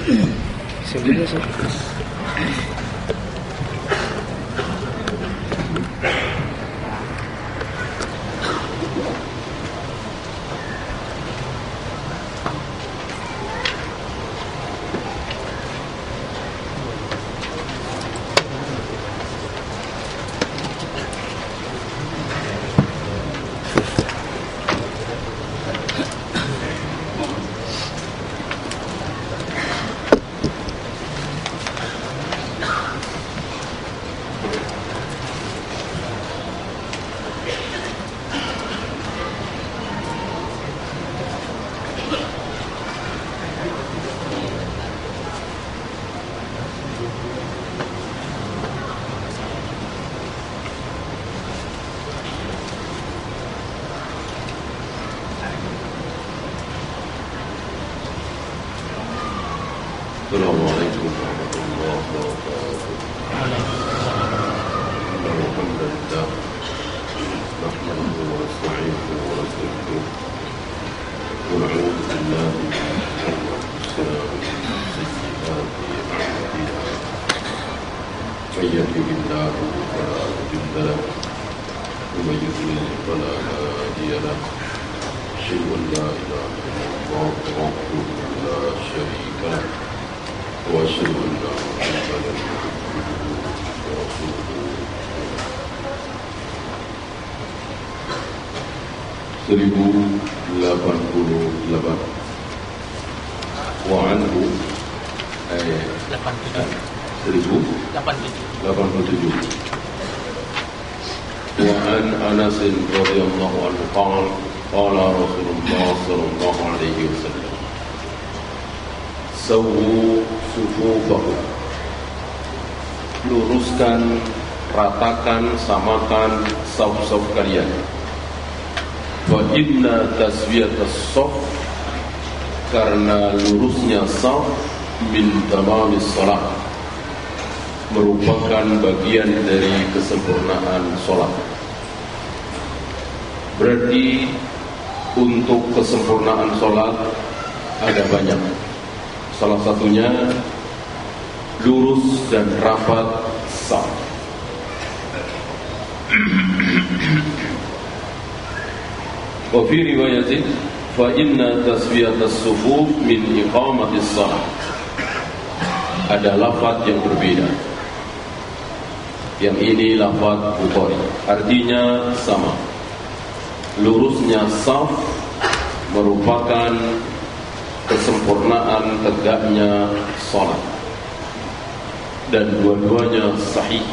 Sebenarnya sih. Assalamualaikum warahmatullahi wabarakatuh. Alhamdulillah. Nahmaduhu wa nasta'inuhu wa nastaghfiruh. Wa na'udzu billahi min shururi anfusina wa min sayyiati a'malina. May yahdihillahu fala mudilla lahu wa may yudlil fala hadiya lahu. Asyhadu an la ilaha illallah wahdahu la syarika lahu. وأشهد أن محمدا عبده ورسوله. 1088 وعنه 1087 وعن أنس رضي الله عنه قال قال رسول الله صلى الله عليه وسلم Sawu sufufahu, luruskan, ratakan, samakan saf-saf kalian. Wa inna taswiyatas saf, karena lurusnya saf min tamamis salat, merupakan bagian dari kesempurnaan salat. Berarti untuk kesempurnaan salat ada banyak. Salah satunya lurus dan rapat saf. Wa fi riwayatin fa inna taswiyatas sufuf min iqamatis shalah. Ada lafaz yang berbeda. Yang ini lafaz Bukhari. Artinya sama. Lurusnya saf merupakan kesempurnaan tegaknya salat, dan dua-duanya sahih.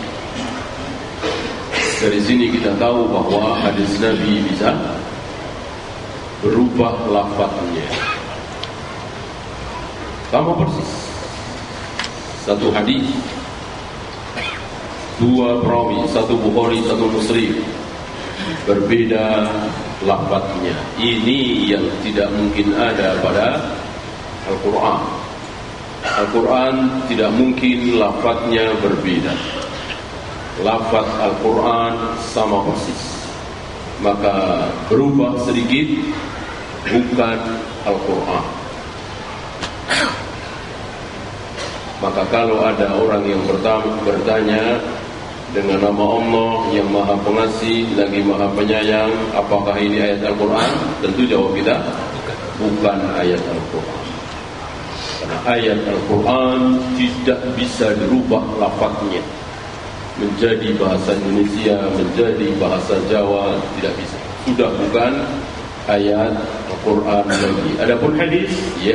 Dari sini kita tahu bahwa hadis Nabi bisa berubah lafaznya. Sama persis satu hadis, dua perawi, satu Bukhari, satu Muslim, berbeda lafaznya. Ini yang tidak mungkin ada pada Al-Quran. Al-Quran tidak mungkin lafaznya berbeda. Lafaz Al-Quran sama persis. Maka berubah sedikit bukan Al-Quran. Maka kalau ada orang yang bertanya dengan nama Allah yang Maha Pengasih lagi Maha Penyayang, apakah ini ayat Al-Quran? Tentu jawab kita bukan ayat Al-Quran. Karena ayat Al-Quran tidak bisa dirubah lafaznya menjadi bahasa Indonesia, menjadi bahasa Jawa, tidak bisa. Sudah bukan ayat Al-Quran lagi. Adapun hadis, ya,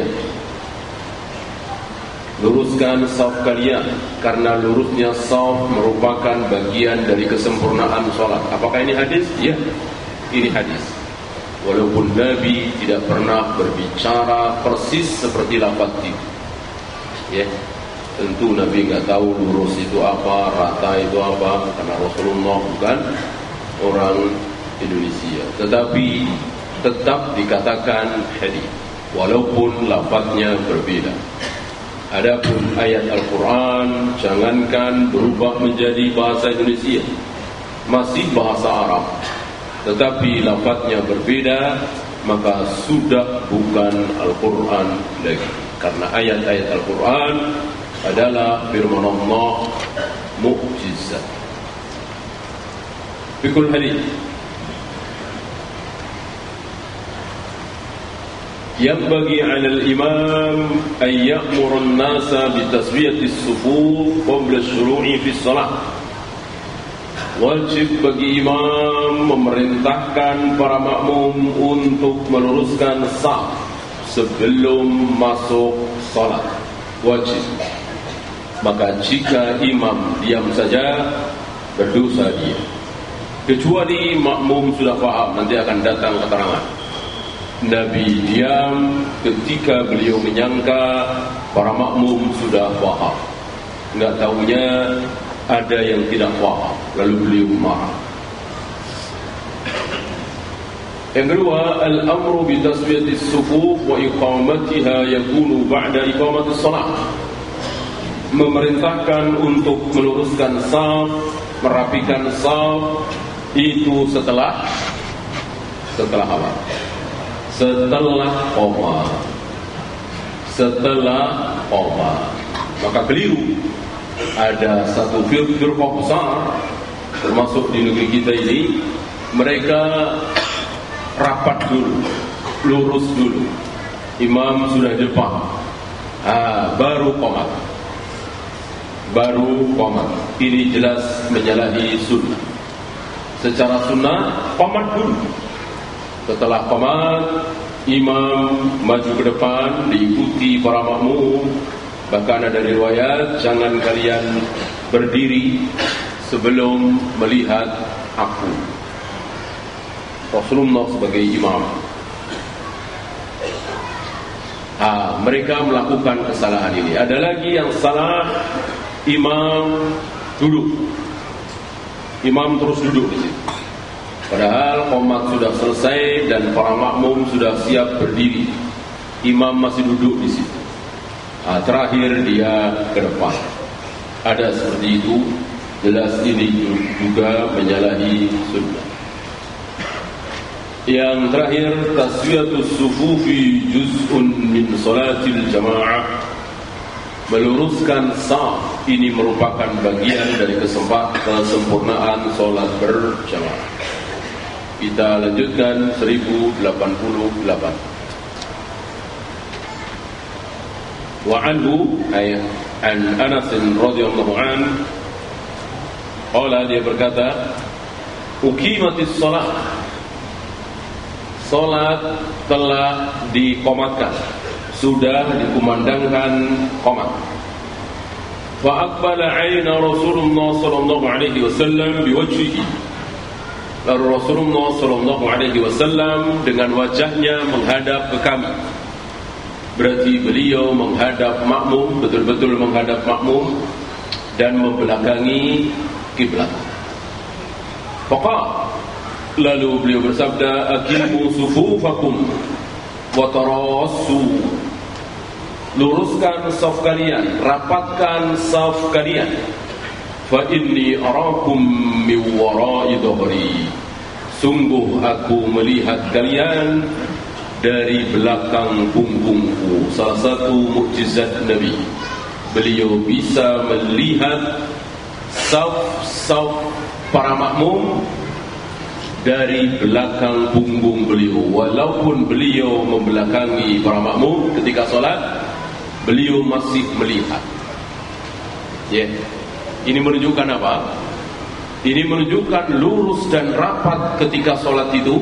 luruskan saf kalian, karena lurusnya saf merupakan bagian dari kesempurnaan sholat. Apakah ini hadis? Ya, ini hadis. Walaupun Nabi tidak pernah berbicara persis seperti lafaz itu, ya, tentu Nabi nggak tahu lurus itu apa, rata itu apa, karena Rasulullah bukan orang Indonesia. Tetapi tetap dikatakan hadis, walaupun lafaznya berbeda. Adapun ayat Al-Quran, jangankan berubah menjadi bahasa Indonesia, masih bahasa Arab, tetapi lafaznya berbeda, maka sudah bukan Al-Quran lagi. Karena ayat-ayat Al-Quran adalah firman Allah mukjizat. Fikul hadis ينبغي على الإمام أن يأمر الناس بتسوية الصفوف قبل الشروع في الصلاة. Wajib bagi imam memerintahkan para makmum untuk meluruskan saf sebelum masuk salat. Wajib. Maka jika imam diam saja, berdosa dia. Kecuali makmum sudah paham, nanti akan datang keterangan. Nabi diam ketika beliau menyangka para makmum sudah paham. Enggak tahunya ada yang tidak paham, lalu beliau marah. Yang kedua, al-amru bi taswiyatis sufuf wa iqamatiha yakunu ba'da iqamatis shalah. Memerintahkan untuk meluruskan shaf, merapikan shaf itu setelah apa? Setelah qoma. Maka keliru. Ada satu firqah besar termasuk di negeri kita ini, mereka rapat dulu, lurus dulu. Imam sudah depan, baru qomat. Ini jelas menyalahi sunnah. Secara sunnah qomat dulu. Setelah qomat, imam maju ke depan, diikuti para makmum. Bahkan ada riwayat, jangan kalian berdiri sebelum melihat aku. Rasulullah sebagai imam. Mereka melakukan kesalahan ini. Ada lagi yang salah, imam duduk. Imam terus duduk di situ. Padahal qomat sudah selesai dan para makmum sudah siap berdiri. Imam masih duduk di situ. Terakhir dia ke depan. Ada seperti itu. Jelas ini juga menyalahi sunnah. Yang terakhir, taswiyatus sufufi juz'un min salatil jamaah. Meluruskan saf ini merupakan bagian dari kesempurnaan salat berjamaah. Kita lanjutkan 1088. Wa anhu ay an Anas radhiyallahu an qala, dia berkata, uqimatis shalah, salat telah diqomatkan, sudah dikumandangkan qomat. Fa aqbala 'aina Rasulullah sallallahu alaihi wasallam biwajhihi. Lalu Rasulullah sallallahu alaihi wasallam dengan wajahnya menghadap ke kami. Berarti beliau menghadap makmum, betul-betul menghadap makmum dan membelakangi kiblat. Faqala, lalu beliau bersabda, aqimu sufufakum wa tarassu. Luruskan saf kalian, rapatkan saf kalian. Fa inni arakum min wara'i dhahri. Sungguh aku melihat kalian dari belakang punggungku. Salah satu mukjizat Nabi, beliau bisa melihat saf-saf para makmum dari belakang punggung beliau. Walaupun beliau membelakangi para makmum ketika sholat, beliau masih melihat. Ini menunjukkan apa? Ini menunjukkan lurus dan rapat ketika sholat itu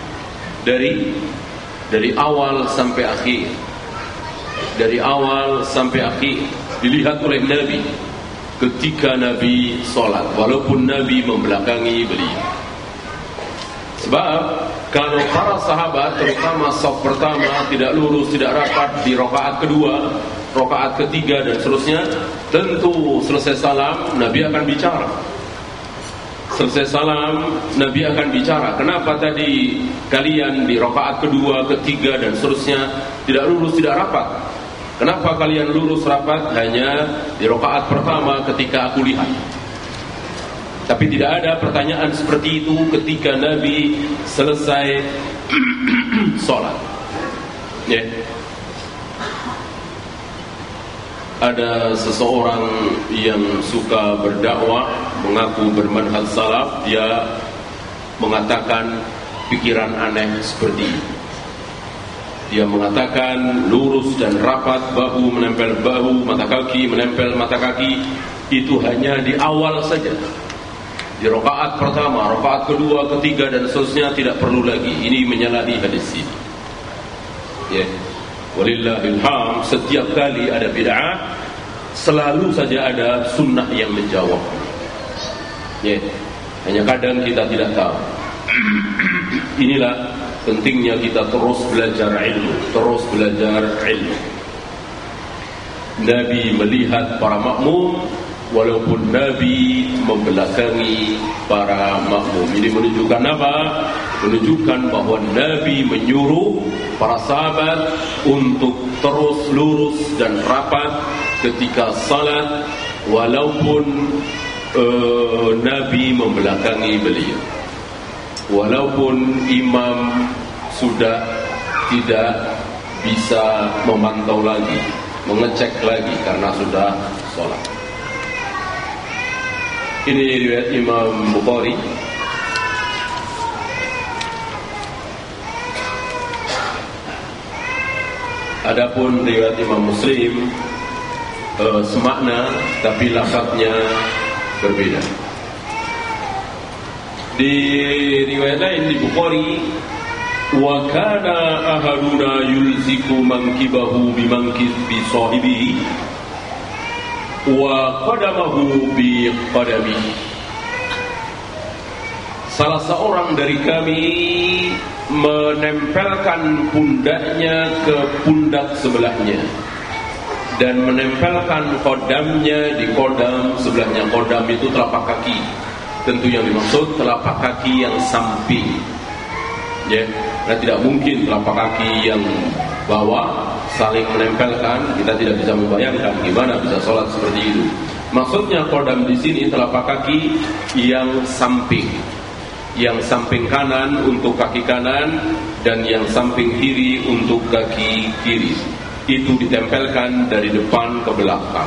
dari awal sampai akhir. Dari awal sampai akhir dilihat oleh Nabi ketika Nabi sholat, walaupun Nabi membelakangi beliau. Sebab kalau para sahabat, terutama saf pertama, tidak lurus, tidak rapat di rakaat kedua, rakaat ketiga dan seterusnya, tentu selesai salam Nabi akan bicara. Selesai salam Nabi akan bicara. Kenapa tadi kalian di rakaat kedua, ketiga dan seterusnya tidak lurus, tidak rapat? Kenapa kalian lurus rapat hanya di rakaat pertama ketika aku lihat? Tapi tidak ada pertanyaan seperti itu ketika Nabi selesai sholat. ada seseorang yang suka berdakwah, mengaku bermanhaj salaf, dia mengatakan pikiran aneh seperti ini. Dia mengatakan lurus dan rapat, bahu menempel bahu, mata kaki menempel mata kaki, itu hanya di awal saja. Di rakaat pertama, rakaat kedua, ketiga dan seterusnya tidak perlu lagi. Ini menyalahi hadis ini. Ya. Walillahil hamd, setiap kali ada bid'ah selalu saja ada sunnah yang menjawab. Ya. Hanya kadang kita tidak tahu. Inilah pentingnya kita terus belajar ilmu, terus belajar ilmu. Nabi melihat para makmum, walaupun Nabi membelakangi para makmum. Ini menunjukkan apa? Menunjukkan bahwa Nabi menyuruh para sahabat untuk terus lurus dan rapat ketika salat, walaupun Nabi membelakangi beliau. Walaupun imam sudah tidak bisa memantau lagi, mengecek lagi karena sudah salat. Ini riwayat Imam Bukhari. Adapun riwayat Imam Muslim semakna tapi lafaznya berbeda. Di riwayat lain di Bukhari, wa kana ahaduna yulziku mankibahu bimankibi sahibihi wa qadamahu bi qadamihi. Salah seorang dari kami menempelkan pundaknya ke pundak sebelahnya dan menempelkan kodamnya di kodam sebelahnya. Kodam itu telapak kaki. Tentu yang dimaksud telapak kaki yang samping. Ya, nah, tidak mungkin telapak kaki yang bawah saling menempelkan. Kita tidak bisa membayangkan gimana bisa sholat seperti itu. Maksudnya kodam di sini telapak kaki yang samping. Yang samping kanan untuk kaki kanan dan yang samping kiri untuk kaki kiri. Itu ditempelkan dari depan ke belakang.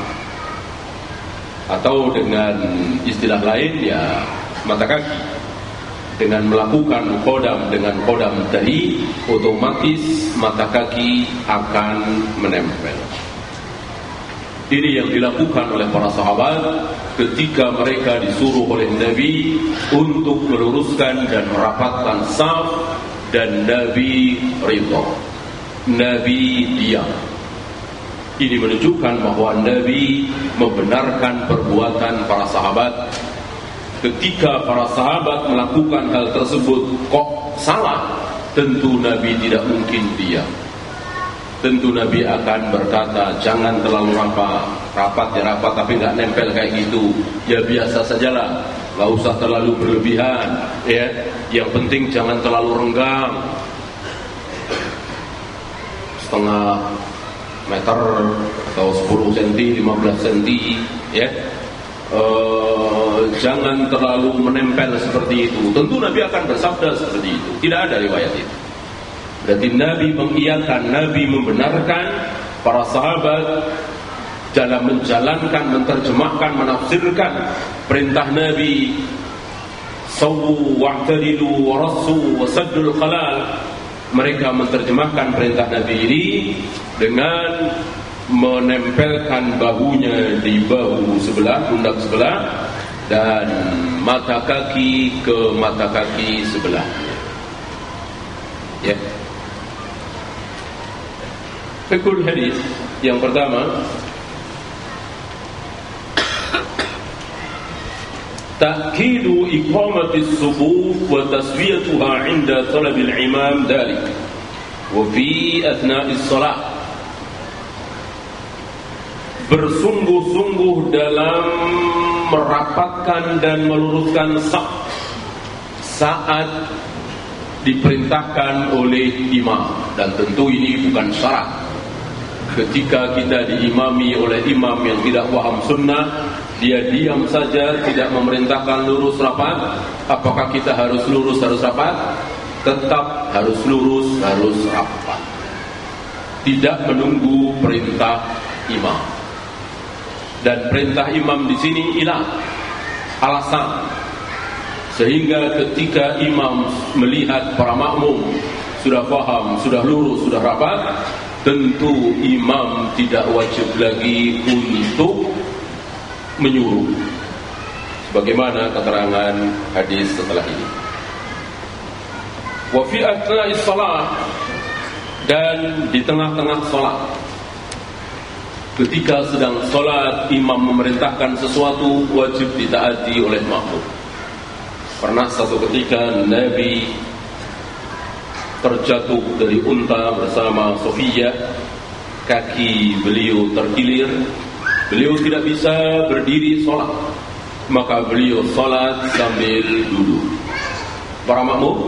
Atau dengan istilah lain ya mata kaki. Dengan melakukan kodam dengan kodam tadi, otomatis mata kaki akan menempel. Ini yang dilakukan oleh para sahabat ketika mereka disuruh oleh Nabi untuk meluruskan dan merapatkan saf, dan Nabi ridha. Nabi diam. Ini menunjukkan bahwa Nabi membenarkan perbuatan para sahabat. Ketika para sahabat melakukan hal tersebut kok salah, tentu Nabi tidak mungkin diam. Tentu Nabi akan berkata, jangan terlalu rapat ya rapat tapi nggak nempel kayak gitu. Ya biasa sajalah, nggak usah terlalu berlebihan. Ya, yang penting jangan terlalu renggang. Setengah meter atau 10 cm, 15 cm, ya. Jangan terlalu menempel seperti itu. Tentu Nabi akan bersabda seperti itu. Tidak ada riwayat itu. Berarti Nabi mengiyakan, Nabi membenarkan para sahabat dalam menjalankan, menerjemahkan, menafsirkan perintah Nabi. Sawu wa'tadilu wa rassu wa saddul khalal. Mereka menerjemahkan perintah Nabi ini dengan menempelkan bahunya di bahu sebelah, pundak sebelah, dan mata kaki ke mata kaki sebelah. Ya. Fikul hadis yang pertama, ta'kidu iqamatis sufuf wa taswiyatuha 'inda talabil imam dhalik wa fi athna'is salat. Bersungguh-sungguh dalam merapatkan dan meluruskan saf saat diperintahkan oleh imam, dan tentu ini bukan syarat. Ketika kita diimami oleh imam yang tidak paham sunnah, dia diam saja, tidak memerintahkan lurus rapat, apakah kita harus lurus, harus rapat? Tetap harus lurus, harus rapat. Tidak menunggu perintah imam. Dan perintah imam di sini ilah, alasan. Sehingga ketika imam melihat para makmum sudah paham, sudah lurus, sudah rapat, tentu imam tidak wajib lagi untuk menyuruh, sebagaimana keterangan hadis setelah ini. Wa fi athna'is shalah, dan di tengah-tengah salat, ketika sedang salat imam memerintahkan sesuatu wajib ditaati oleh makmum. Pernah satu ketika Nabi terjatuh dari unta bersama Sofia, kaki beliau terkilir, beliau tidak bisa berdiri salat, maka beliau salat sambil duduk. Para makmum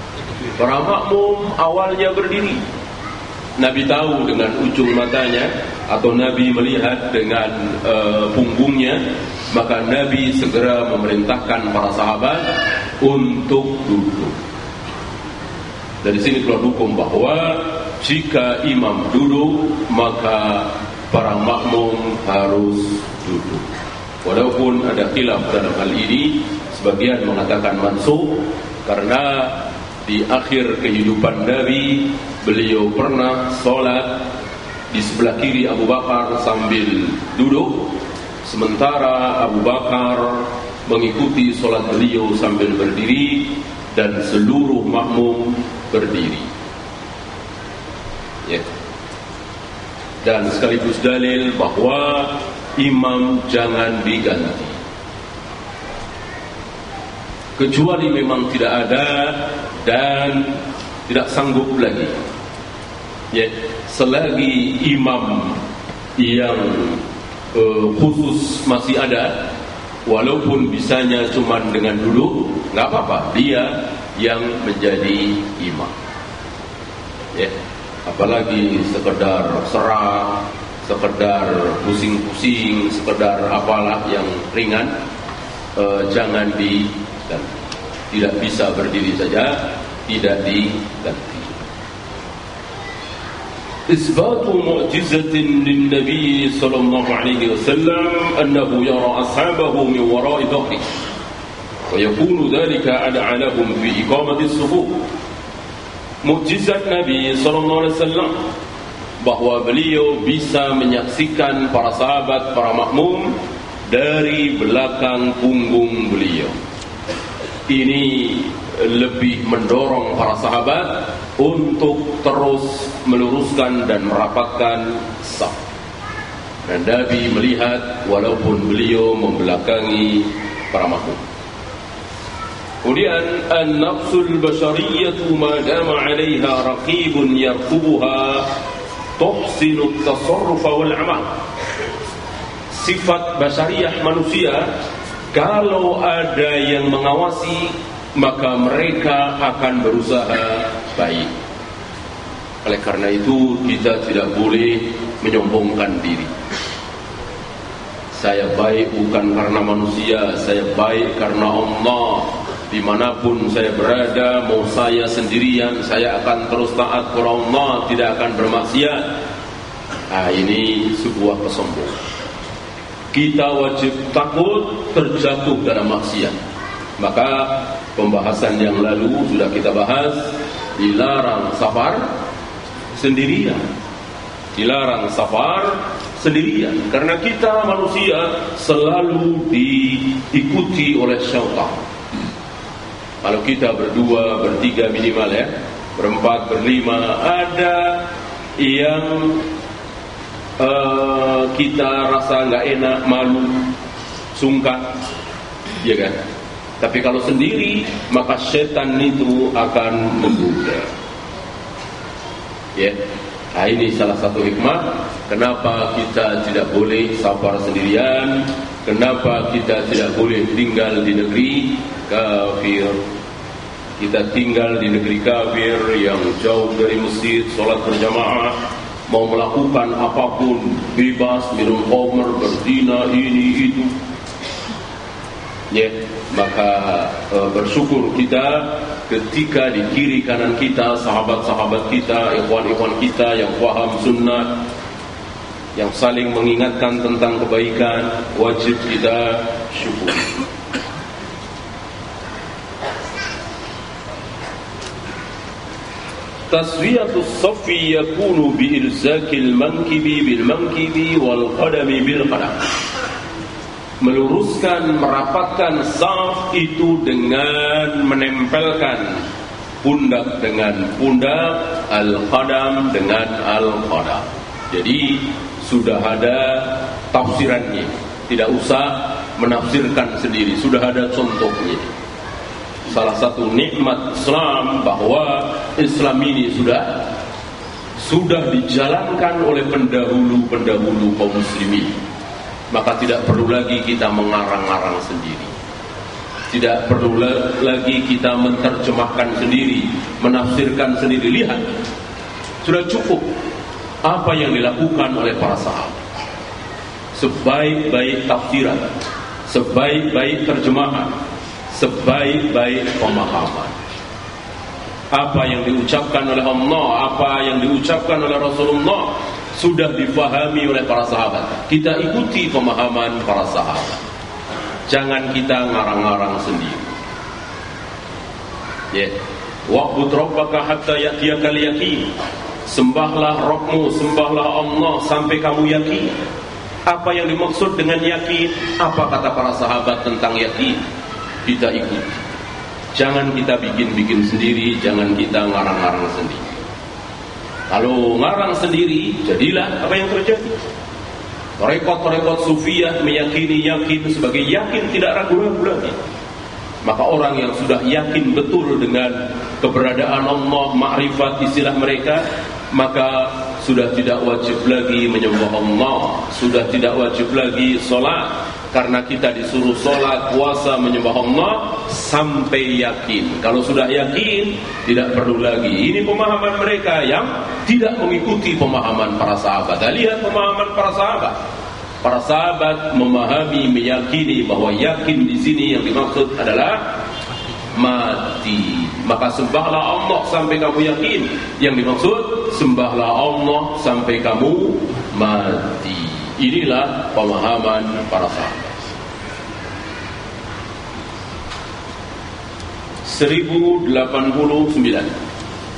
awalnya berdiri. Nabi tahu dengan ujung matanya, atau Nabi melihat dengan punggungnya, maka Nabi segera memerintahkan para sahabat untuk duduk. Dari sini keluar hukum bahwa jika imam duduk, maka para makmum harus duduk. Walaupun ada khilaf dalam hal ini, sebagian mengatakan mansukh, karena di akhir kehidupan Nabi, beliau pernah sholat di sebelah kiri Abu Bakar sambil duduk, sementara Abu Bakar mengikuti sholat beliau sambil berdiri, dan seluruh makmum berdiri. Ya. Dan sekaligus dalil bahwa imam jangan diganti, kecuali memang tidak ada dan tidak sanggup lagi. Ya, selagi imam yang khusus masih ada, walaupun bisanya cuma dengan duduk, nggak apa-apa, dia yang menjadi imam. Ya, apalagi sekedar serah, sekedar pusing-pusing, sekedar apalah yang ringan, jangan diganti. Tidak bisa berdiri saja, tidak diganti. إثبات معجزة للنبي صلى الله عليه وسلم أنه يرى أصحابه من وراء ظهره ويكون ذلك أدعى لهم في إقامة الصفوف. Mukjizat Nabi SAW bahwa beliau bisa menyaksikan para sahabat, para makmum dari belakang punggung beliau. Ini lebih mendorong para sahabat untuk terus meluruskan dan merapatkan saf. Dan Nabi melihat walaupun beliau membelakangi para makmum. Kemudian an-nafsul bashariyatu ma dama 'alayha raqibun yarqubuha tuhsinu at-tasarruf wal 'amal. Sifat basyariyah manusia, kalau ada yang mengawasi, maka mereka akan berusaha baik. Oleh karena itu kita tidak boleh menyombongkan diri. Saya baik bukan karena manusia, saya baik karena Allah. Dimanapun saya berada, mau saya sendirian, saya akan terus taat kepada Allah, tidak akan bermaksiat. Ini sebuah kesombongan. Kita wajib takut terjatuh dalam maksiat. Maka pembahasan yang lalu sudah kita bahas, dilarang safar sendirian. Dilarang safar sendirian, karena kita manusia selalu diikuti oleh syaitan. Kalau kita berdua, bertiga minimal ya, berempat, berlima, ada yang kita rasa nggak enak, malu, sungkan, ya kan? Tapi kalau sendiri, maka setan itu akan menggoda. Ya, nah ini salah satu hikmah kenapa kita tidak boleh safar sendirian, kenapa kita tidak boleh tinggal di negeri kafir. Kita tinggal di negeri kafir yang jauh dari masjid, sholat berjamaah, mau melakukan apapun bebas, minum khamr, berzina, ini itu. Ya, maka bersyukur kita ketika di kiri kanan kita sahabat-sahabat kita, ikhwan-ikhwan kita yang paham sunnah, yang saling mengingatkan tentang kebaikan, wajib kita syukuri. Taswiyatus saffi yakunu biilzakil mankibi bil mankibi wal qadami bil qadam. Meluruskan, merapatkan saf itu dengan menempelkan pundak dengan pundak, al-qadam dengan al-qadam. Jadi sudah ada tafsirannya, tidak usah menafsirkan sendiri, sudah ada contohnya. Salah satu nikmat Islam bahwa Islam ini sudah dijalankan oleh pendahulu kaum muslimin. Maka tidak perlu lagi kita mengarang-arang sendiri, tidak perlu lagi kita menerjemahkan sendiri, menafsirkan sendiri. Lihat, sudah cukup apa yang dilakukan oleh para sahabat. Sebaik-baik tafsiran, sebaik-baik terjemahan, sebaik-baik pemahaman, apa yang diucapkan oleh Allah, apa yang diucapkan oleh Rasulullah sudah difahami oleh para sahabat. Kita ikuti pemahaman para sahabat, jangan kita ngarang-ngarang sendiri. Wa'bud rabbaka hatta ya'tiyakal yaqin. Sembahlah Rabbmu, sembahlah Allah sampai kamu yakin. Apa yang dimaksud dengan yakin? Apa kata para sahabat tentang yakin? Kita ikuti. Jangan kita bikin-bikin sendiri, jangan kita ngarang-ngarang sendiri. Kalau ngarang sendiri, jadilah apa yang terjadi. Tarekat-tarekat sufiyah meyakini yakin sebagai yakin, tidak ragu-ragu lagi. Maka orang yang sudah yakin betul dengan keberadaan Allah, makrifat istilah mereka, maka sudah tidak wajib lagi menyembah Allah, sudah tidak wajib lagi sholat, karena kita disuruh sholat, puasa, menyembah Allah sampai yakin. Kalau sudah yakin, tidak perlu lagi. Ini pemahaman mereka yang tidak mengikuti pemahaman para sahabat. Lihat pemahaman para sahabat. Para sahabat memahami, meyakini bahwa yakin di sini yang dimaksud adalah mati. Maka sembahlah Allah sampai kamu yakin. Yang dimaksud sembahlah Allah sampai kamu mati. Inilah pemahaman para sahabat. 1089.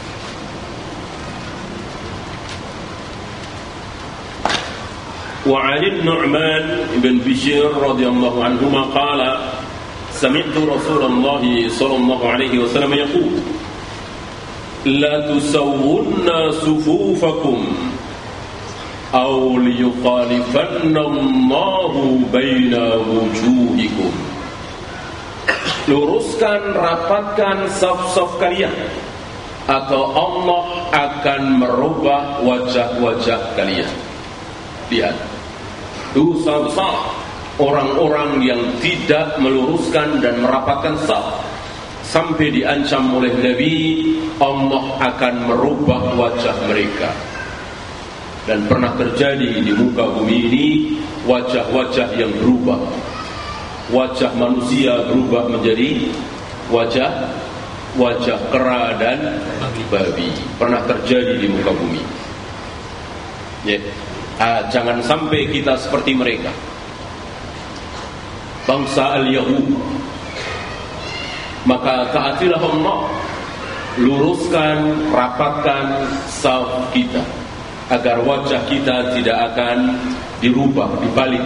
وعن النعمان بن بشير رضي الله عنهما قال سمعت رسول الله صلى الله عليه وسلم يقول لا تسوون صفوفكم أو ليخالفن الله بين وجوهكم. Luruskan, rapatkan saf-saf kalian, atau Allah akan merubah wajah-wajah kalian. Lihat, dosa besar orang-orang yang tidak meluruskan dan merapatkan saf, sampai diancam oleh Nabi, Allah akan merubah wajah mereka. Dan pernah terjadi di muka bumi ini wajah-wajah yang berubah. Wajah manusia berubah menjadi wajah kera dan babi. Pernah terjadi di muka bumi. Jangan sampai kita seperti mereka, bangsa al-Yahud. Maka taatilah Allah, luruskan, rapatkan saf kita, agar wajah kita tidak akan dirubah, dibalik.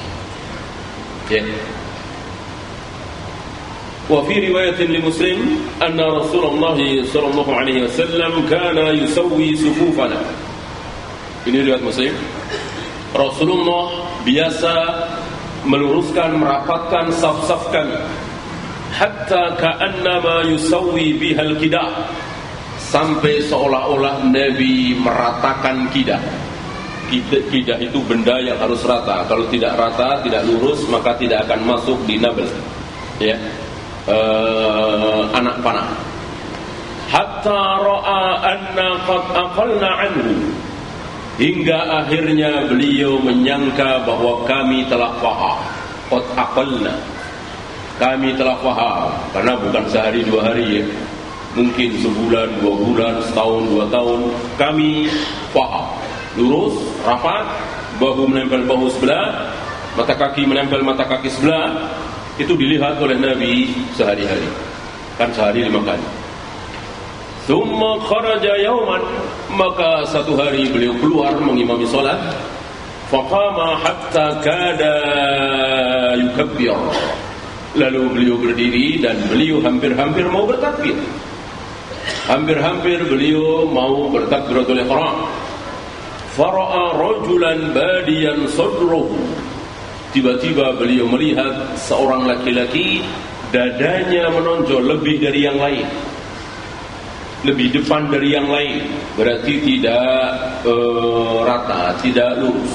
Wa fi riwayatin li Muslim anna Rasulullah sallallahu alaihi wasallam kana yusawwi sufufana. Ini riwayat Muslim. Rasulullah biasa meluruskan, merapatkan saf-saf kami, hatta ka'annama yusawwi bihal kidah, sampai seolah-olah Nabi meratakan kidah. Kidah itu benda yang harus rata. Kalau tidak rata, tidak lurus, maka tidak akan masuk di nabel, anak panah. Hatta ra'a anna qad aqalna anhu, hingga akhirnya beliau menyangka bahwa kami telah faham. Qad aqalna, kami telah faham. Karena bukan sehari dua hari, mungkin sebulan, 2 bulan, setahun, 2 tahun. Kami faham, lurus, rapat, bahu menempel bahu sebelah, mata kaki menempel mata kaki sebelah. Itu dilihat oleh Nabi sehari-hari. Kan sehari 5 kali. Thumma kharaja yawman, maka satu hari beliau keluar mengimami salat. Faqama hatta kada yukabbir. Lalu beliau berdiri dan beliau hampir-hampir mau bertakbir. Hampir-hampir beliau mau bertakbiratul ihram. Fara'a rajulan badiyan sadruhu. Tiba-tiba beliau melihat seorang laki-laki dadanya menonjol lebih dari yang lain, lebih depan dari yang lain. Berarti tidak rata, tidak lurus.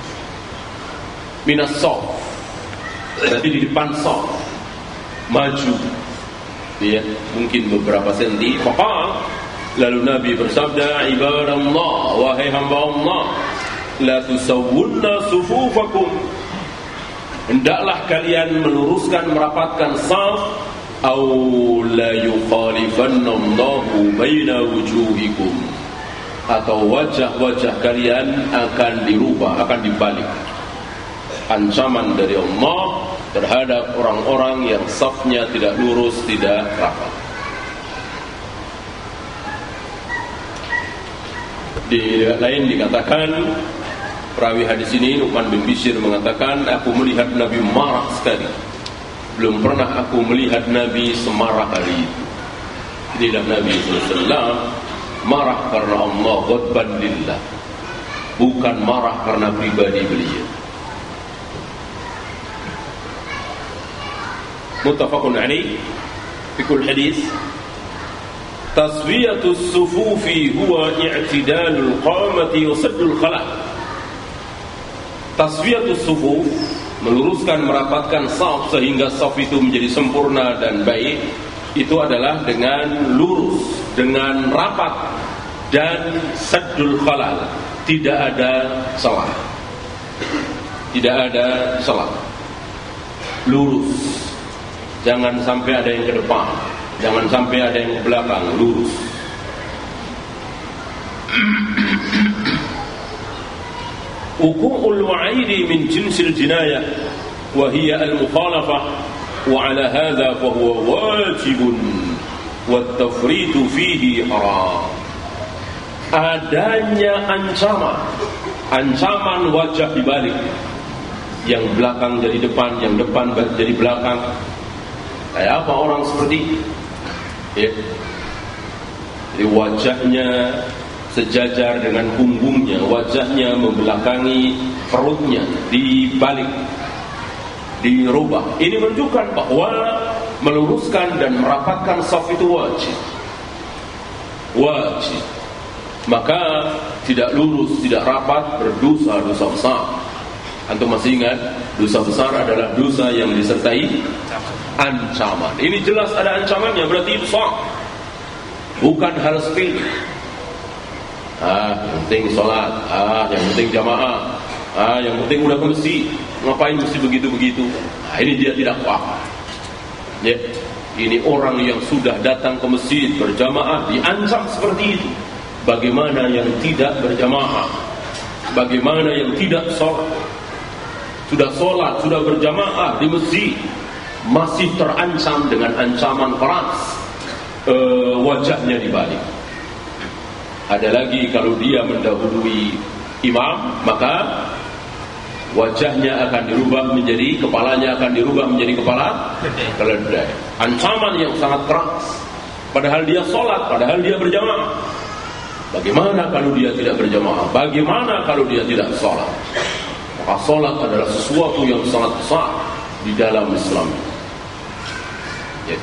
Minas saf, berarti di depan saf, maju, ya, mungkin beberapa senti. Faqal, lalu Nabi bersabda, ibadallah, wahai hamba Allah, la tusawwunna sufufakum, hendaklah kalian meluruskan, merapatkan saf, aw la yukhalifanna Allahu baina wujuhikum, atau wajah-wajah kalian akan dirubah, akan dibalik. Ancaman dari Allah terhadap orang-orang yang safnya tidak lurus, tidak rapat. Di riwayat lain dikatakan, perawi hadis ini Nu'man bin Bishir mengatakan, aku melihat Nabi marah sekali. Belum pernah aku melihat Nabi semarah hari itu. Inilah Nabi SAW marah karena Allah, ghadban lillah, bukan marah karena pribadi beliau. Muttafaqun alaih fi kull hadis. Taswiyatus sufufi huwa i'tidalul qamati wa saddul khala'. Taswiyatus sufuf, meluruskan, merapatkan saf sehingga saf itu menjadi sempurna dan baik, itu adalah dengan lurus, dengan rapat, dan saddul khalal, tidak ada celah, tidak ada celah, lurus. Jangan sampai ada yang ke depan, jangan sampai ada yang ke belakang, lurus. Wuqu'ul wa'idi min jinsil jinayah wa hiya al-mukhalafah, wa ala hadha fa huwa wajibun wa at-tafritu fihi haram. Adanya ancaman wajah dibalik, yang belakang jadi depan, yang depan jadi belakang. Kayak apa orang seperti itu? Ya. Jadi wajahnya sejajar dengan punggungnya, wajahnya membelakangi perutnya, dibalik, dirubah. Ini menunjukkan bahwa meluruskan dan merapatkan saf itu wajib. Wajib. Maka tidak lurus, tidak rapat, berdosa, dosa besar. Antum masih ingat, dosa besar adalah dosa yang disertai ancaman. Ini jelas ada ancamannya, berarti itu sah. Bukan hal sepele. Yang penting sholat, yang penting jamaah, yang penting udah ke masjid, ngapain mesti begitu-begitu. Ini dia tidak paham. Ya, ini orang yang sudah datang ke masjid berjamaah diancam seperti itu. Bagaimana yang tidak berjamaah? Bagaimana yang tidak sholat? Sudah sholat, sudah berjamaah di masjid, masih terancam dengan ancaman keras, wajahnya dibalik. Ada lagi, kalau dia mendahului imam, maka wajahnya akan dirubah menjadi, kepalanya akan dirubah menjadi kepala keledai. Ancaman yang sangat keras. Padahal dia sholat, padahal dia berjamaah. Bagaimana kalau dia tidak berjamaah? Bagaimana kalau dia tidak sholat? Maka sholat adalah sesuatu yang sangat besar di dalam Islam. Ya.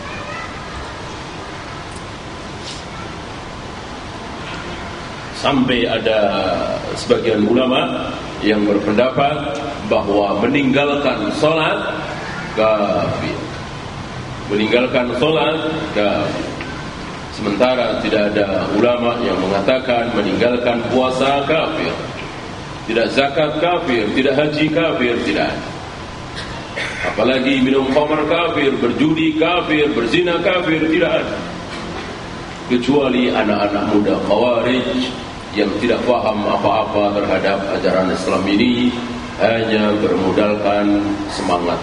Sampai ada sebagian ulama yang berpendapat bahwa meninggalkan sholat kafir. Meninggalkan sholat kafir. Sementara tidak ada ulama yang mengatakan meninggalkan puasa kafir, tidak zakat kafir, tidak haji kafir, tidak. Apalagi minum khamar kafir, berjudi kafir, berzina kafir, tidak ada. Kecuali anak-anak muda Khawarij yang tidak paham apa-apa terhadap ajaran Islam ini hanya bermodalkan semangat.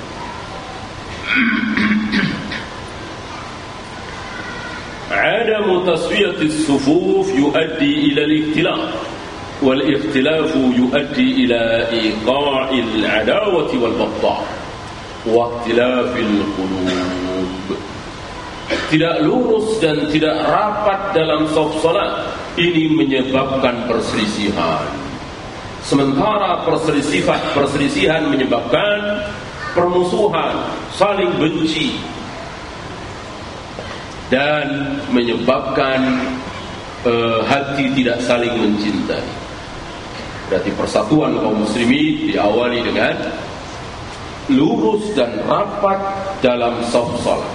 Adamu taswiyatis sufuf yuaddi ila al-ikhtilaf wal ikhtilafu yuaddi ila iqa'il adawati wal baghdha wa ikhtilafil qulub. Tidak lurus dan tidak rapat dalam saf salat ini menyebabkan perselisihan. Sementara perselisihan menyebabkan permusuhan, saling benci, dan menyebabkan hati tidak saling mencintai. Berarti persatuan kaum muslimin diawali dengan lurus dan rapat dalam saf salat.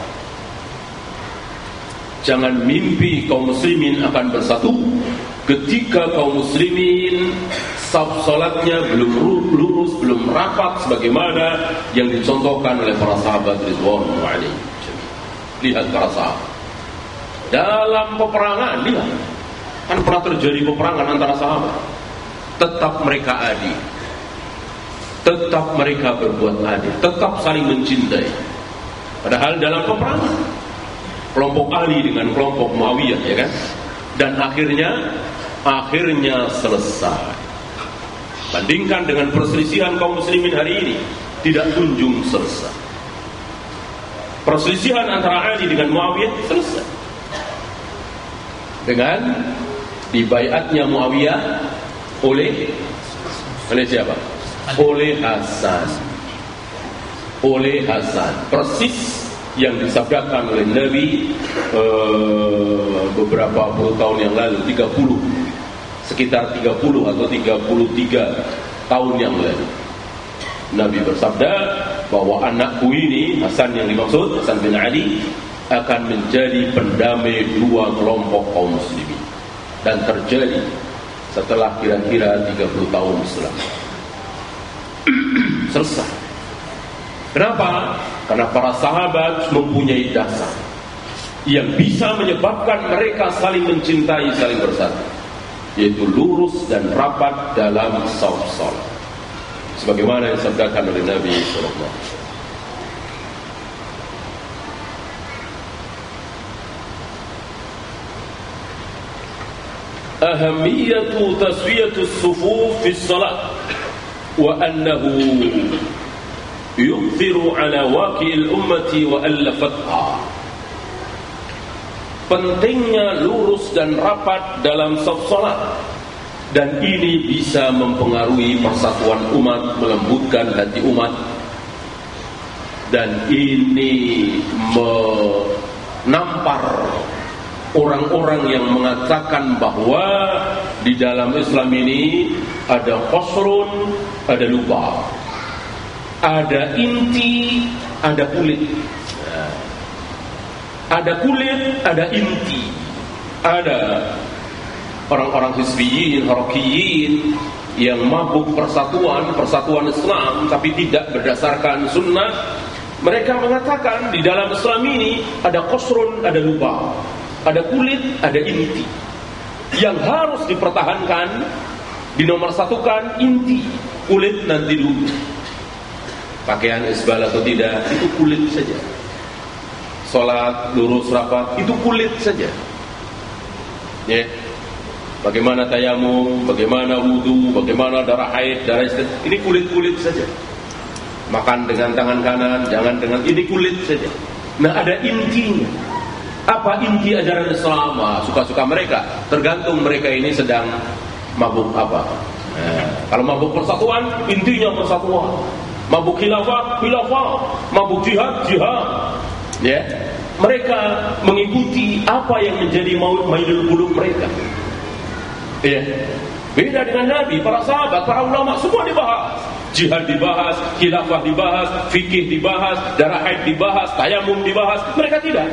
Jangan mimpi kaum muslimin akan bersatu ketika kaum muslimin saf salatnya belum lurus, belum rapat sebagaimana yang dicontohkan oleh para sahabat ridwanullah alaihim. Lihat para sahabat dalam peperangan, lihat, kan pernah terjadi peperangan antara sahabat, tetap mereka adil, tetap mereka berbuat adil, tetap saling mencintai. Padahal dalam peperangan kelompok Ali dengan kelompok Muawiyah, ya kan? Dan akhirnya selesai. Bandingkan dengan perselisihan kaum muslimin hari ini, tidak kunjung selesai. Perselisihan antara Ali dengan Muawiyah selesai dengan dibaiatnya Muawiyah oleh siapa? Oleh Hasan. Persis yang disabdakan oleh Nabi beberapa puluh tahun yang lalu, sekitar 30 atau 33 tahun yang lalu. Nabi bersabda bahwa anakku ini, Hasan yang dimaksud, Hasan bin Ali, akan menjadi pendamai dua kelompok kaum muslimin. Dan terjadi setelah kira-kira 30 tahun Islam. Selesai. Kenapa? Karena para sahabat mempunyai dasar yang bisa menyebabkan mereka saling mencintai, saling bersatu, yaitu lurus dan rapat dalam saf salat, sebagaimana yang disabdakan oleh Nabi sallallahu alaihi wasallam. Ahamiyatu taswiyatus sufuf fi shalat wa annahu yu'thiru ala waqi'il ummati wa allafatha. Pentingnya lurus dan rapat dalam saf salat, dan ini bisa mempengaruhi persatuan umat, melembutkan hati umat, dan ini menampar orang-orang yang mengatakan bahwa di dalam Islam ini ada qasrun, ada lupa, ada inti, ada kulit. Ada kulit, ada inti. Ada orang-orang hizbiyin, harakiyin yang mabuk persatuan Islam, tapi tidak berdasarkan sunnah. Mereka mengatakan di dalam Islam ini ada qasrun, ada lupa, ada kulit, ada inti. Yang harus dipertahankan, dinomor satukan inti. Kulit nanti dulu. Pakaian isbal atau tidak, itu kulit saja. Salat lurus rapat, itu kulit saja. Ya. Bagaimana tayamum, bagaimana wudu, bagaimana darah haid, darah istihad, ini kulit-kulit saja. Makan dengan tangan kanan, jangan dengan, ini kulit saja. Nah, ada intinya. Apa inti ajaran Islam? Suka-suka mereka, tergantung mereka ini sedang mabuk apa. Kalau mabuk persatuan, intinya persatuan. Mabuk khilafah, mabuk jihad. Ya, mereka mengikuti apa yang menjadi mailul qulub mereka. Ya, beda dengan Nabi, para sahabat, para ulama, semua dibahas. Jihad dibahas, khilafah dibahas, fikih dibahas, darah haid dibahas, tayamum dibahas. Mereka tidak.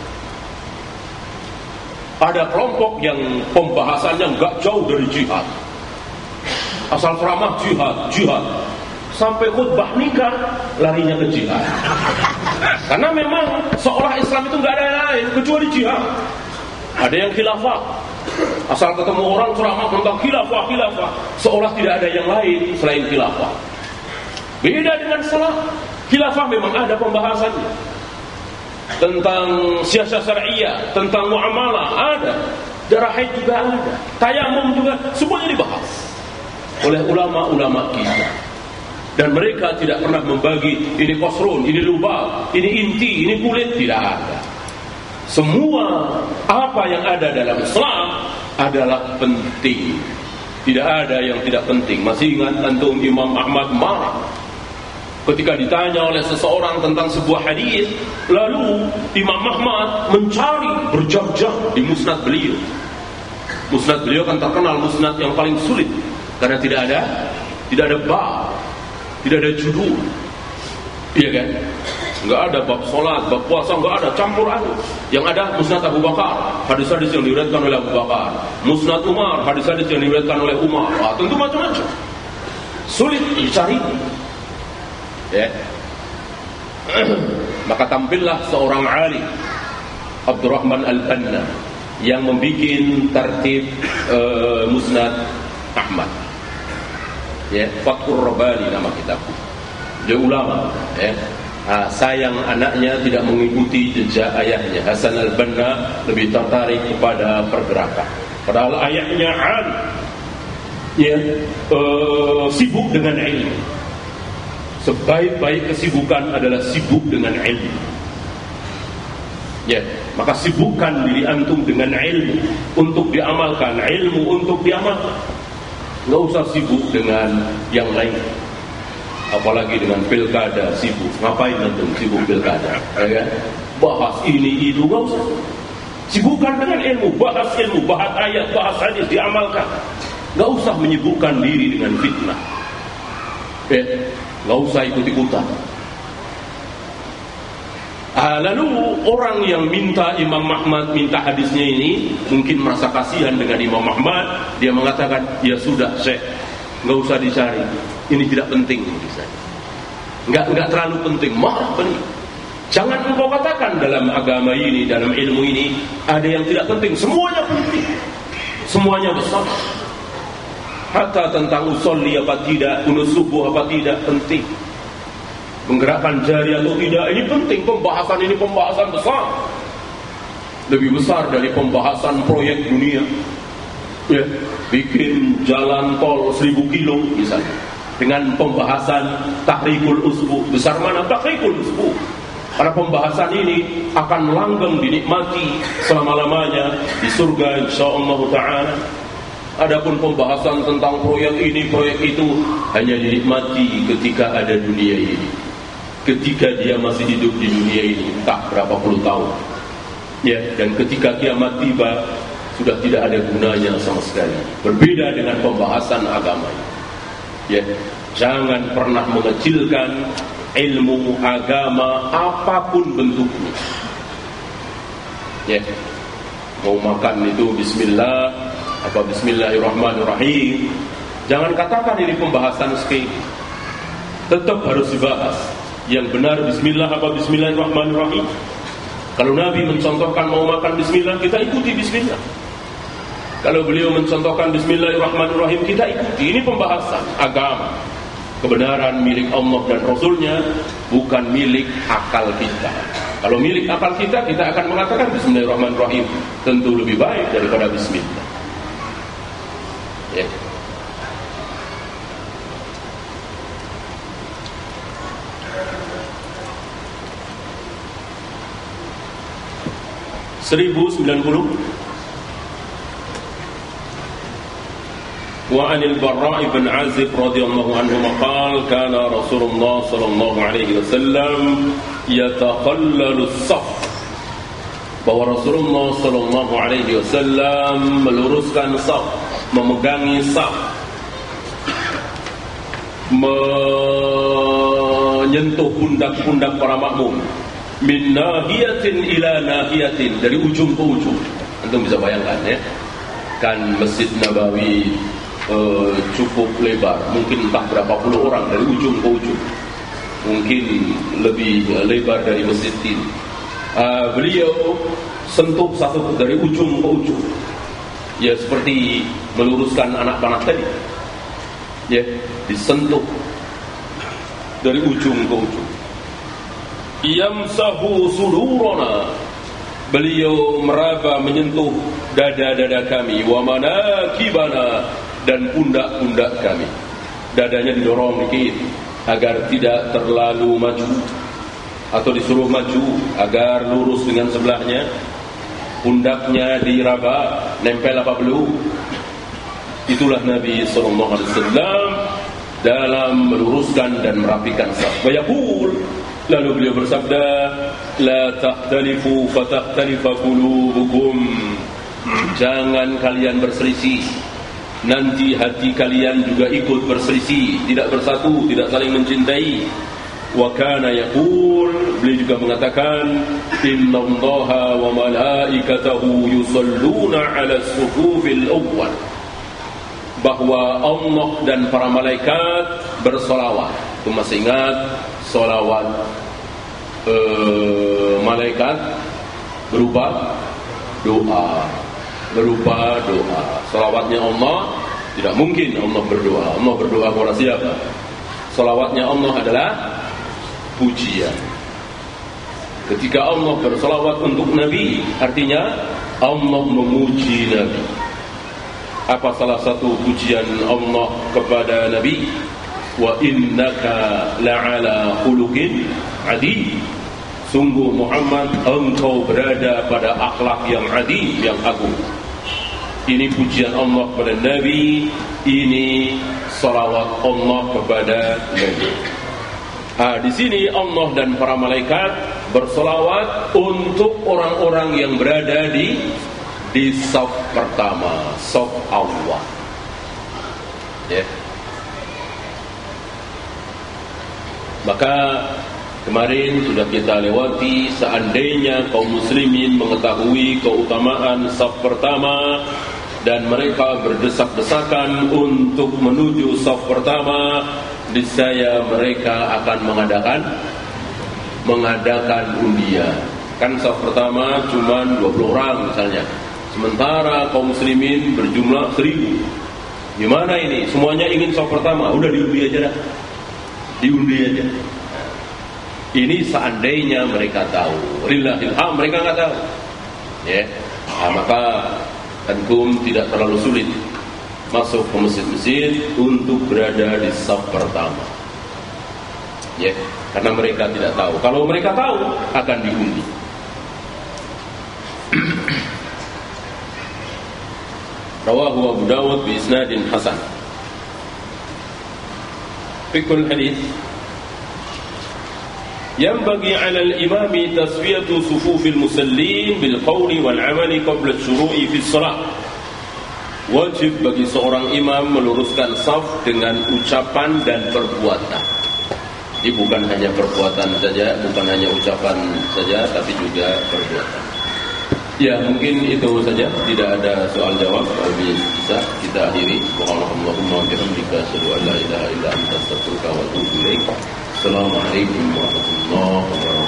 Ada kelompok yang pembahasannya enggak jauh dari jihad. Asal ceramah jihad. Sampai khutbah nikah larinya ke jihad. Karena memang seolah Islam itu enggak ada yang lain kecuali jihad. Ada yang khilafah, Asal ketemu orang ceramah tentang khilafah, seolah tidak ada yang lain selain khilafah. Beda dengan salaf. Khilafah memang ada pembahasannya. Tentang siasat syariah, tentang muamalah ada. Darah haid juga ada. Tayamum juga, semuanya dibahas oleh ulama-ulama kita. Dan mereka tidak pernah membagi ini kosrun, ini lubang, ini inti, ini kulit, tidak ada. Semua apa yang ada dalam Islam adalah penting. Tidak ada yang tidak penting. Masih ingat antum Imam Ahmad marah ketika ditanya oleh seseorang tentang sebuah hadis, lalu Imam Ahmad mencari berjam-jam di musnad beliau. Musnad beliau kan terkenal musnad yang paling sulit karena tidak ada bab, tidak ada judul. Iya kan? Enggak ada bab salat, bab puasa, enggak ada, campur aduk. Yang ada musnad Abu Bakar, hadis-hadis yang diriwayatkan oleh Abu Bakar. Musnad Umar, hadis-hadis yang diriwayatkan oleh Umar. Tentu macam-macam. Sulit dicari. Ya. Maka tampillah seorang alim, Abdurrahman Al-Banna, yang membuat tertib musnad Ahmad. Ya, Fathur Rabbani nama kitab. Dia ulama, ya. Sayang anaknya tidak mengikuti jejak ayahnya. Hasan Al-Banna lebih tertarik kepada pergerakan. Padahal ayahnya alim, ya, sibuk dengan ilmu. Sebaik-baik kesibukan adalah sibuk dengan ilmu. Ya, maka sibukkan diri antum dengan ilmu untuk diamalkan, ilmu untuk diamalkan. Enggak usah sibuk dengan yang lain. Apalagi dengan pilkada sibuk. Ngapain antum sibuk pilkada? Ya kan? Bahas ini itu enggak usah. Sibukkan dengan ilmu, bahas ayat, bahas hadis, diamalkan. Enggak usah menyibukkan diri dengan fitnah. Ya, enggak usah ikut-ikutan. Lalu orang yang minta Imam Ahmad minta hadisnya ini mungkin merasa kasihan dengan Imam Ahmad. Dia mengatakan, ya sudah Syekh, enggak usah dicari. Ini tidak penting bagi saya. Enggak terlalu penting, malah penting. Jangan engkau katakan dalam agama ini, dalam ilmu ini ada yang tidak penting. Semuanya penting. Semuanya besar. Hatta tentang usolli apa tidak, kunut subuh apa tidak, penting. Menggerakkan jari atau tidak, ini penting. Pembahasan ini pembahasan besar, lebih besar dari pembahasan proyek dunia. Ya, bikin jalan tol 1000 kilo misalnya, dengan pembahasan tahrikul usbu. Besar mana tahrikul usbu? Karena pembahasan ini akan langgeng dinikmati selama-lamanya di surga insyaallah ta'ala. Adapun pembahasan tentang proyek ini, proyek itu hanya dinikmati ketika ada dunia ini. Ketika dia masih hidup di dunia ini, entah berapa puluh tahun. Ya, dan ketika kiamat tiba, sudah tidak ada gunanya sama sekali. Berbeda dengan pembahasan agama. Ya, jangan pernah mengecilkan ilmu agama apapun bentuknya. Ya, mau makan itu bismillah apa bismillahirrahmanirrahim. Jangan katakan ini pembahasan sekali. Tetap harus dibahas. Yang benar bismillah apa bismillahirrahmanirrahim. Kalau Nabi mencontohkan mau makan bismillah, kita ikuti bismillah. Kalau beliau mencontohkan bismillahirrahmanirrahim, kita ikuti. Ini pembahasan agama. Kebenaran milik Allah dan Rasulnya, bukan milik akal kita. Kalau milik akal kita, kita akan mengatakan bismillahirrahmanirrahim. Tentu lebih baik daripada bismillah. Ya. 1090 wa anil Barra' ibn Azib radhiyallahu anhu qala kana Rasulullah sallallahu alaihi wasallam yatakhallalu as-saff, bahwa Rasulullah sallallahu alaihi wasallam meluruskan saf, memegangi saf, menyentuh pundak-pundak para makmum, min nahiyatin ila nahiyatin, dari ujung ke ujung. Antum bisa bayangkan ya, kan Masjid Nabawi cukup lebar, mungkin entah berapa puluh orang dari ujung ke ujung, mungkin lebih lebar dari masjid ini. Beliau sentuh satu dari ujung ke ujung, Ya seperti meluruskan anak panah tadi. Ya, disentuh dari ujung ke ujung. Yamsahu sudurana, beliau meraba menyentuh dada-dada kami, wa manakibana, dan pundak-pundak kami. Dadanya didorong dikit agar tidak terlalu maju, atau disuruh maju agar lurus dengan sebelahnya. Pundaknya diraba, nempel apa belum. Itulah Nabi SAW dalam meluruskan dan merapikan saf. Wa yaqul, lalu beliau bersabda, la takhtalifu fatakhtalifa qulubukum, jangan kalian berselisih, nanti hati kalian juga ikut berselisih, tidak bersatu, tidak saling mencintai. Wa kana yaqul, beliau juga mengatakan, innallaha wa malaikatahu yusalluna 'alas sufufil awwal, bahwa Allah dan para malaikat bersolawat. Itu masih ingat solawat malaikat berupa doa, solawatnya Allah tidak mungkin Allah berdoa kepada siapa? Solawatnya Allah adalah pujian. Ketika Allah bersolawat untuk Nabi, artinya Allah memuji Nabi. Apa salah satu pujian Allah kepada Nabi? Wa innaka la'ala khuluqin adzim. Sungguh Muhammad, engkau berada pada akhlak yang adzim, yang agung. Ini pujian Allah kepada Nabi, ini salawat Allah kepada Nabi. Di sini Allah dan para malaikat bersolawat untuk orang-orang yang berada di saf pertama, saf awal. Ya. Maka kemarin sudah kita lewati, seandainya kaum muslimin mengetahui keutamaan saf pertama dan mereka berdesak-desakan untuk menuju saf pertama, niscaya mereka akan mengadakan undian. Kan saf pertama cuma 20 orang misalnya, sementara kaum muslimin berjumlah 1000. Gimana ini? Semuanya ingin saf pertama, udah diundi aja dah. Diundi aja. Ini seandainya mereka tahu. Lillahil hamd, mereka nggak tahu. Ya, maka antum tidak terlalu sulit masuk ke masjid-masjid untuk berada di saf pertama. Ya, karena mereka tidak tahu. Kalau mereka tahu, akan diundi. Rawahu Abu Dawud bi isnadin hasan. Fiqhul hadis, yanbaghi 'ala al-imami tasfiyatu sufufil musallin bil qawli wal 'amali qabla asy-syuru'i fi shalah. Wajib bagi seorang imam meluruskan saf dengan ucapan dan perbuatan. Jadi bukan hanya perbuatan saja, bukan hanya ucapan saja, tapi juga perbuatan. Ya, mungkin itu saja. Tidak ada soal jawab. Kalau bisa kita akhiri. Allahumma bihamdika asyhadu an la ilaha illa anta astaghfiruka wa atubu ilaik. Assalamualaikum warahmatullahi wabarakatuh.